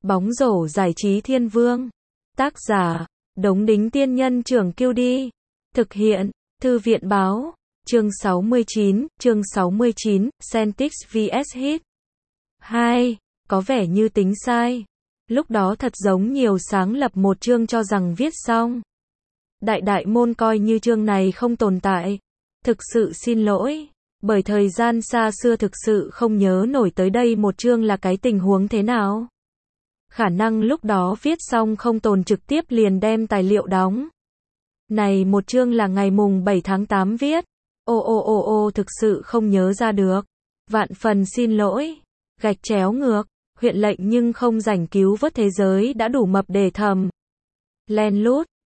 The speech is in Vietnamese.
Bóng rổ giải trí thiên vương. Tác giả, Đống Đính Tiên Nhân Trưởng Kiêu Đi. Thực hiện, Thư viện Báo. Chương 69, Celtics vs Heat. 2. Có vẻ như tính sai. Lúc đó thật giống nhiều sáng lập một chương cho rằng viết xong. Đại môn coi như chương này không tồn tại. Thực sự xin lỗi. Bởi thời gian xa xưa thực sự không nhớ nổi tới đây một chương là cái tình huống thế nào. Khả năng lúc đó viết xong không tồn trực tiếp liền đem tài liệu đóng. Này một chương là ngày mùng 7 tháng 8 viết. Thực sự không nhớ ra được. Vạn phần xin lỗi. Gạch chéo ngược. Huyện lệnh nhưng không rảnh cứu vớt thế giới đã đủ mập để thầm. Len lút.